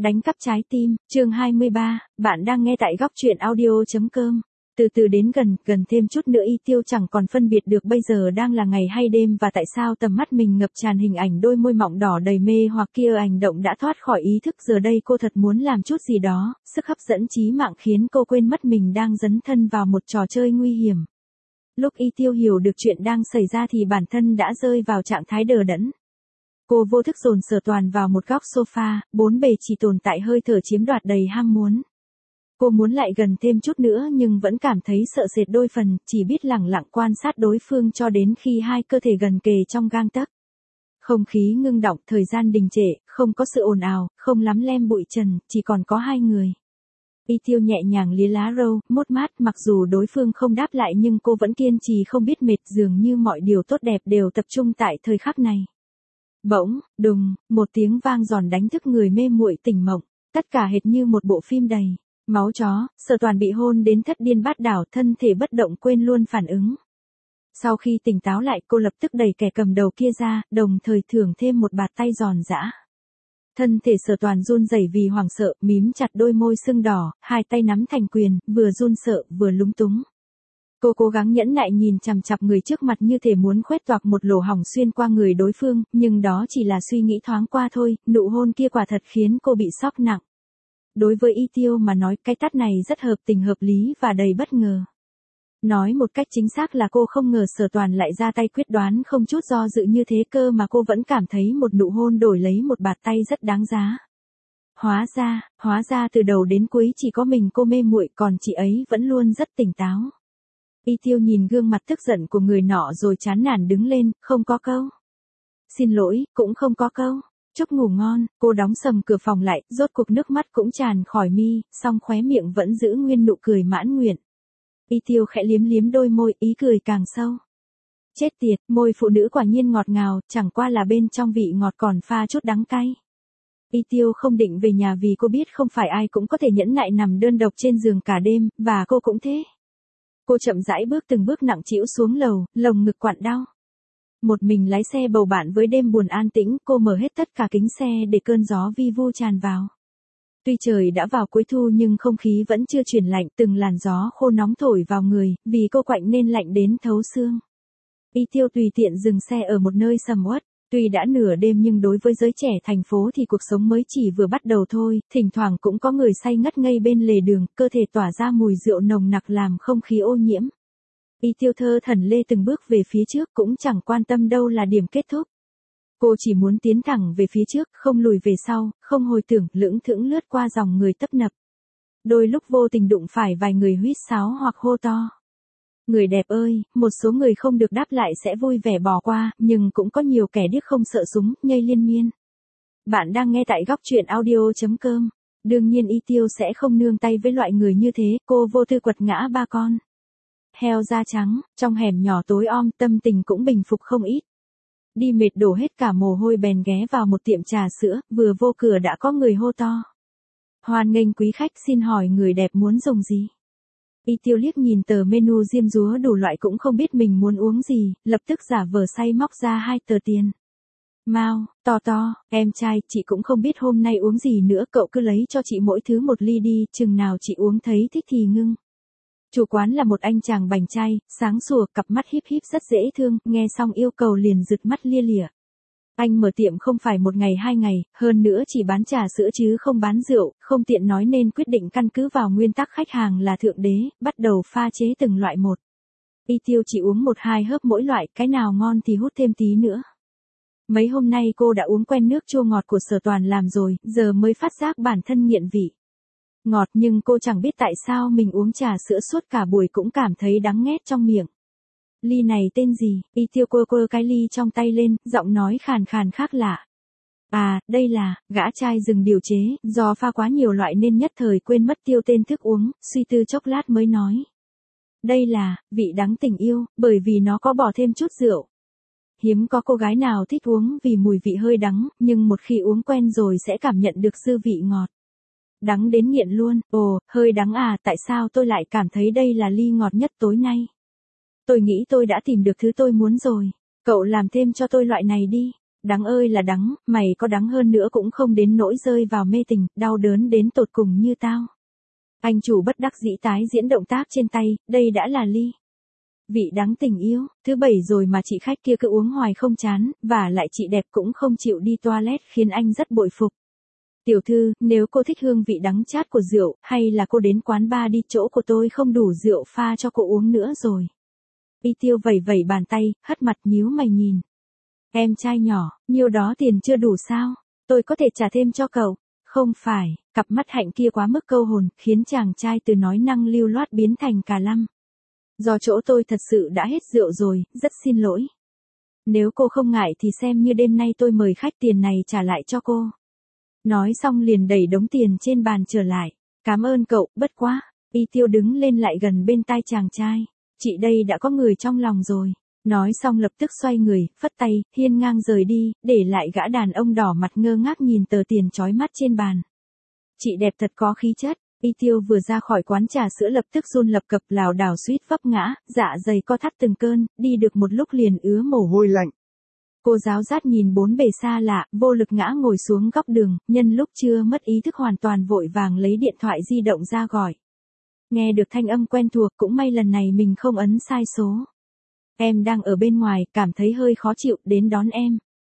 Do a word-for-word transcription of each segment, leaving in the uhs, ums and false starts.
Đánh cắp trái tim, chương hai mươi ba, bạn đang nghe tại góc truyện audio.com. Từ từ đến gần, gần thêm chút nữa Y Tiêu chẳng còn phân biệt được bây giờ đang là ngày hay đêm và tại sao tầm mắt mình ngập tràn hình ảnh đôi môi mọng đỏ đầy mê hoặc kia hành động đã thoát khỏi ý thức giờ đây cô thật muốn làm chút gì đó, sức hấp dẫn chí mạng khiến cô quên mất mình đang dấn thân vào một trò chơi nguy hiểm. Lúc Y Tiêu hiểu được chuyện đang xảy ra thì bản thân đã rơi vào trạng thái đờ đẫn. Cô vô thức dồn Sở Toàn vào một góc sofa, bốn bề chỉ tồn tại hơi thở chiếm đoạt đầy ham muốn. Cô muốn lại gần thêm chút nữa nhưng vẫn cảm thấy sợ sệt đôi phần, chỉ biết lẳng lặng quan sát đối phương cho đến khi hai cơ thể gần kề trong gang tấc. Không khí ngưng đọng, thời gian đình trệ, không có sự ồn ào, không lắm lem bụi trần, chỉ còn có hai người. Y Tiêu nhẹ nhàng liếm lá râu, mốt mát, mặc dù đối phương không đáp lại nhưng cô vẫn kiên trì không biết mệt, dường như mọi điều tốt đẹp đều tập trung tại thời khắc này. Bỗng, đùng, một tiếng vang giòn đánh thức người mê muội tỉnh mộng, tất cả hệt như một bộ phim đầy máu chó. Sở Toàn bị hôn đến thất điên bát đảo, thân thể bất động quên luôn phản ứng. Sau khi tỉnh táo lại cô lập tức đẩy kẻ cầm đầu kia ra, đồng thời thưởng thêm một bạt tay giòn giã. Thân thể Sở Toàn run rẩy vì hoảng sợ, mím chặt đôi môi sưng đỏ, hai tay nắm thành quyền, vừa run sợ vừa lúng túng. Cô cố gắng nhẫn nại nhìn chằm chằm người trước mặt như thể muốn khoét toạc một lỗ hổng xuyên qua người đối phương, nhưng đó chỉ là suy nghĩ thoáng qua thôi, nụ hôn kia quả thật khiến cô bị sốc nặng. Đối với Y Tiêu mà nói, cái tát này rất hợp tình hợp lý và đầy bất ngờ. Nói một cách chính xác là cô không ngờ Sở Toàn lại ra tay quyết đoán không chút do dự như thế cơ mà cô vẫn cảm thấy một nụ hôn đổi lấy một bạt tay rất đáng giá. Hóa ra, hóa ra từ đầu đến cuối chỉ có mình cô mê muội, còn chị ấy vẫn luôn rất tỉnh táo. Y Tiêu nhìn gương mặt tức giận của người nọ rồi chán nản đứng lên, không có câu xin lỗi, cũng không có câu chúc ngủ ngon. Cô đóng sầm cửa phòng lại, rốt cuộc nước mắt cũng tràn khỏi mi, song khóe miệng vẫn giữ nguyên nụ cười mãn nguyện. Y Tiêu khẽ liếm liếm đôi môi, ý cười càng sâu. Chết tiệt, môi phụ nữ quả nhiên ngọt ngào, chẳng qua là bên trong vị ngọt còn pha chút đắng cay. Y Tiêu không định về nhà vì cô biết không phải ai cũng có thể nhẫn nại nằm đơn độc trên giường cả đêm, và cô cũng thế. Cô chậm rãi bước từng bước nặng trĩu xuống lầu, lồng ngực quặn đau. Một mình lái xe bầu bạn với đêm buồn an tĩnh, cô mở hết tất cả kính xe để cơn gió vi vu tràn vào. Tuy trời đã vào cuối thu nhưng không khí vẫn chưa chuyển lạnh, từng làn gió khô nóng thổi vào người, vì cô quạnh nên lạnh đến thấu xương. Y Tiêu tùy tiện dừng xe ở một nơi sầm uất. Tuy đã nửa đêm nhưng đối với giới trẻ thành phố thì cuộc sống mới chỉ vừa bắt đầu thôi, thỉnh thoảng cũng có người say ngất ngây bên lề đường, cơ thể tỏa ra mùi rượu nồng nặc làm không khí ô nhiễm. Y Tiêu thơ thẩn lê từng bước về phía trước cũng chẳng quan tâm đâu là điểm kết thúc. Cô chỉ muốn tiến thẳng về phía trước, không lùi về sau, không hồi tưởng, lững thững lướt qua dòng người tấp nập. Đôi lúc vô tình đụng phải vài người huýt sáo hoặc hô to. Người đẹp ơi, một số người không được đáp lại sẽ vui vẻ bỏ qua, nhưng cũng có nhiều kẻ điếc không sợ súng, nhây liên miên. Bạn đang nghe tại góc truyện audio.com. Đương nhiên Y Tiêu sẽ không nương tay với loại người như thế, cô vô tư quật ngã ba con heo da trắng, trong hẻm nhỏ tối om, tâm tình cũng bình phục không ít. Đi mệt đổ hết cả mồ hôi bèn ghé vào một tiệm trà sữa, vừa vô cửa đã có người hô to. Hoan nghênh quý khách, xin hỏi người đẹp muốn dùng gì? Y Tiêu liếc nhìn tờ menu diêm dúa đủ loại cũng không biết mình muốn uống gì, lập tức giả vờ say móc ra hai tờ tiền. Mau, to to, em trai, chị cũng không biết hôm nay uống gì nữa, cậu cứ lấy cho chị mỗi thứ một ly đi, chừng nào chị uống thấy thích thì ngưng. Chủ quán là một anh chàng bảnh trai, sáng sủa, cặp mắt híp híp rất dễ thương, nghe xong yêu cầu liền rực mắt lia lịa. Anh mở tiệm không phải một ngày hai ngày, hơn nữa chỉ bán trà sữa chứ không bán rượu, không tiện nói nên quyết định căn cứ vào nguyên tắc khách hàng là thượng đế, bắt đầu pha chế từng loại một. Y Tiêu chỉ uống một hai hớp mỗi loại, cái nào ngon thì hút thêm tí nữa. Mấy hôm nay cô đã uống quen nước chua ngọt của Sở Toàn làm rồi, giờ mới phát giác bản thân nghiện vị ngọt, nhưng cô chẳng biết tại sao mình uống trà sữa suốt cả buổi cũng cảm thấy đắng nghét trong miệng. Ly này tên gì? Y Tiêu quơ quơ cái ly trong tay lên, giọng nói khàn khàn khác lạ. À, đây là gã trai rừng điều chế, do pha quá nhiều loại nên nhất thời quên mất tiêu tên thức uống, suy tư chốc lát mới nói. Đây là vị đắng tình yêu, bởi vì nó có bỏ thêm chút rượu. Hiếm có cô gái nào thích uống vì mùi vị hơi đắng, nhưng một khi uống quen rồi sẽ cảm nhận được dư vị ngọt. Đắng đến nghiện luôn. Ồ, hơi đắng à, tại sao tôi lại cảm thấy đây là ly ngọt nhất tối nay? Tôi nghĩ tôi đã tìm được thứ tôi muốn rồi. Cậu làm thêm cho tôi loại này đi. Đắng ơi là đắng, mày có đắng hơn nữa cũng không đến nỗi rơi vào mê tình, đau đớn đến tột cùng như tao. Anh chủ bất đắc dĩ tái diễn động tác trên tay, đây đã là ly vị đắng tình yêu, thứ bảy rồi mà chị khách kia cứ uống hoài không chán, và lại chị đẹp cũng không chịu đi toilet khiến anh rất bội phục. Tiểu thư, nếu cô thích hương vị đắng chát của rượu, hay là cô đến quán bar đi, chỗ của tôi không đủ rượu pha cho cô uống nữa rồi. Y Tiêu vẩy vẩy bàn tay, hất mặt nhíu mày nhìn. Em trai nhỏ, nhiêu đó tiền chưa đủ sao? Tôi có thể trả thêm cho cậu. Không phải, cặp mắt Hạnh kia quá mức câu hồn, khiến chàng trai từ nói năng lưu loát biến thành cà lăm. Do chỗ tôi thật sự đã hết rượu rồi, rất xin lỗi. Nếu cô không ngại thì xem như đêm nay tôi mời khách, tiền này trả lại cho cô. Nói xong liền đẩy đống tiền trên bàn trở lại. Cảm ơn cậu, bất quá. Y Tiêu đứng lên lại gần bên tai chàng trai. Chị đây đã có người trong lòng rồi. Nói xong lập tức xoay người, phất tay, hiên ngang rời đi, để lại gã đàn ông đỏ mặt ngơ ngác nhìn tờ tiền chói mắt trên bàn. Chị đẹp thật có khí chất. Y Tiêu vừa ra khỏi quán trà sữa lập tức run lập cập lảo đảo suýt vấp ngã, dạ dày co thắt từng cơn, đi được một lúc liền ứa mồ hôi lạnh. Cô giáo rát nhìn bốn bề xa lạ, vô lực ngã ngồi xuống góc đường, nhân lúc chưa mất ý thức hoàn toàn vội vàng lấy điện thoại di động ra gọi. Nghe được thanh âm quen thuộc, cũng may lần này mình không ấn sai số. Em đang ở bên ngoài, cảm thấy hơi khó chịu, đến đón em.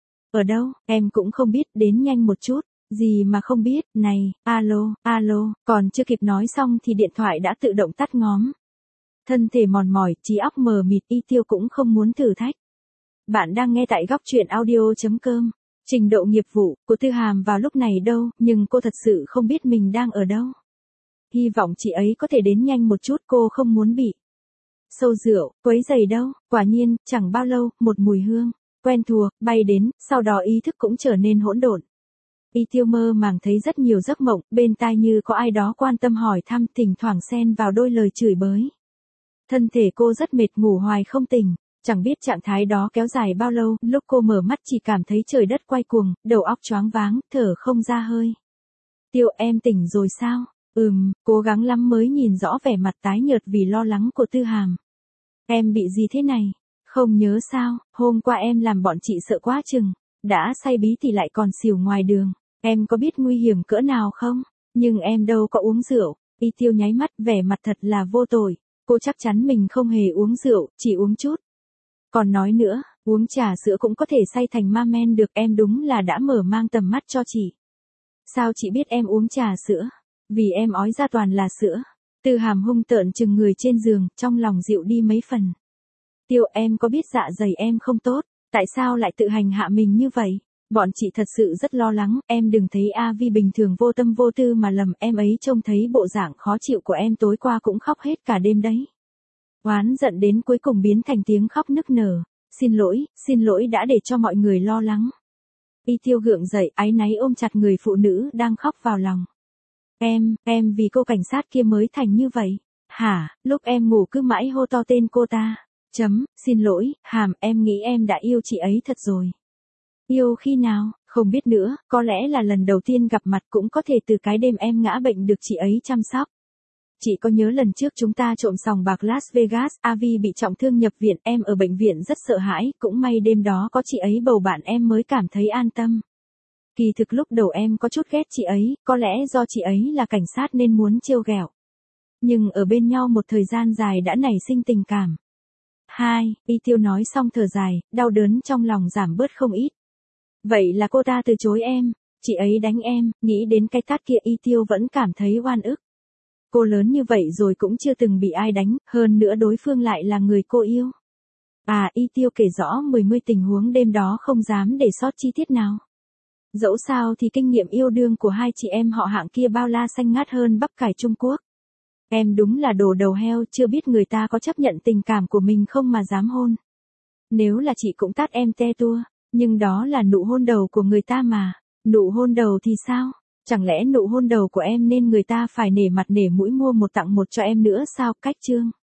Ở đâu, em cũng không biết, đến nhanh một chút. Gì mà không biết, này, alo, alo, còn chưa kịp nói xong thì điện thoại đã tự động tắt ngóm. Thân thể mòn mỏi, trí óc mờ mịt, Y Tiêu cũng không muốn thử thách. Bạn đang nghe tại góc truyện audio chấm com. Trình độ nghiệp vụ của Tư Hàm vào lúc này đâu, nhưng cô thật sự không biết mình đang ở đâu. Hy vọng chị ấy có thể đến nhanh một chút, cô không muốn bị sâu rượu, quấy rầy đâu. Quả nhiên, chẳng bao lâu, một mùi hương quen thuộc bay đến, sau đó ý thức cũng trở nên hỗn độn. Y Tiêu mơ màng thấy rất nhiều giấc mộng, bên tai như có ai đó quan tâm hỏi thăm, thỉnh thoảng xen vào đôi lời chửi bới. Thân thể cô rất mệt, ngủ hoài không tỉnh, chẳng biết trạng thái đó kéo dài bao lâu, lúc cô mở mắt chỉ cảm thấy trời đất quay cuồng, đầu óc choáng váng, thở không ra hơi. Tiêu, em tỉnh rồi sao? Ừm, cố gắng lắm mới nhìn rõ vẻ mặt tái nhợt vì lo lắng của Tư Hàm. Em bị gì thế này? Không nhớ sao, hôm qua em làm bọn chị sợ quá chừng, đã say bí thì lại còn xỉu ngoài đường. Em có biết nguy hiểm cỡ nào không? Nhưng em đâu có uống rượu. Y Tiêu nháy mắt, vẻ mặt thật là vô tội. Cô chắc chắn mình không hề uống rượu, chỉ uống chút. Còn nói nữa, uống trà sữa cũng có thể say thành ma men được, em đúng là đã mở mang tầm mắt cho chị. Sao chị biết em uống trà sữa? Vì em ói ra toàn là sữa. Tư Hàm hung tợn chừng người trên giường, trong lòng dịu đi mấy phần. Tiêu, em có biết dạ dày em không tốt, tại sao lại tự hành hạ mình như vậy? Bọn chị thật sự rất lo lắng, em đừng thấy A Vi bình thường vô tâm vô tư mà lầm, em ấy trông thấy bộ dạng khó chịu của em tối qua cũng khóc hết cả đêm đấy. Oán giận đến cuối cùng biến thành tiếng khóc nức nở. Xin lỗi, xin lỗi đã để cho mọi người lo lắng. Y Tiêu gượng dậy, áy náy ôm chặt người phụ nữ đang khóc vào lòng. Em, em vì cô cảnh sát kia mới thành như vậy. Hả, lúc em ngủ cứ mãi hô to tên cô ta. Chấm, xin lỗi, Hàm, em nghĩ em đã yêu chị ấy thật rồi. Yêu khi nào, không biết nữa, có lẽ là lần đầu tiên gặp mặt, cũng có thể từ cái đêm em ngã bệnh được chị ấy chăm sóc. Chị có nhớ lần trước chúng ta trộm sòng bạc Las Vegas, A Vi bị trọng thương nhập viện, em ở bệnh viện rất sợ hãi, cũng may đêm đó có chị ấy bầu bạn em mới cảm thấy an tâm. Kỳ thực lúc đầu em có chút ghét chị ấy, có lẽ do chị ấy là cảnh sát nên muốn trêu ghẹo. Nhưng ở bên nhau một thời gian dài đã nảy sinh tình cảm. Hai, Y Tiêu nói xong thở dài, đau đớn trong lòng giảm bớt không ít. Vậy là cô ta từ chối em, chị ấy đánh em, nghĩ đến cái tát kia Y Tiêu vẫn cảm thấy oan ức. Cô lớn như vậy rồi cũng chưa từng bị ai đánh, hơn nữa đối phương lại là người cô yêu. À, Y Tiêu kể rõ mười mươi tình huống đêm đó không dám để sót chi tiết nào. Dẫu sao thì kinh nghiệm yêu đương của hai chị em họ Hạng kia bao la xanh ngát hơn bắp cải Trung Quốc. Em đúng là đồ đầu heo, chưa biết người ta có chấp nhận tình cảm của mình không mà dám hôn. Nếu là chị cũng tát em te tua, nhưng đó là nụ hôn đầu của người ta mà. Nụ hôn đầu thì sao? Chẳng lẽ nụ hôn đầu của em nên người ta phải nể mặt nể mũi mua một tặng một cho em nữa sao? Cách chương.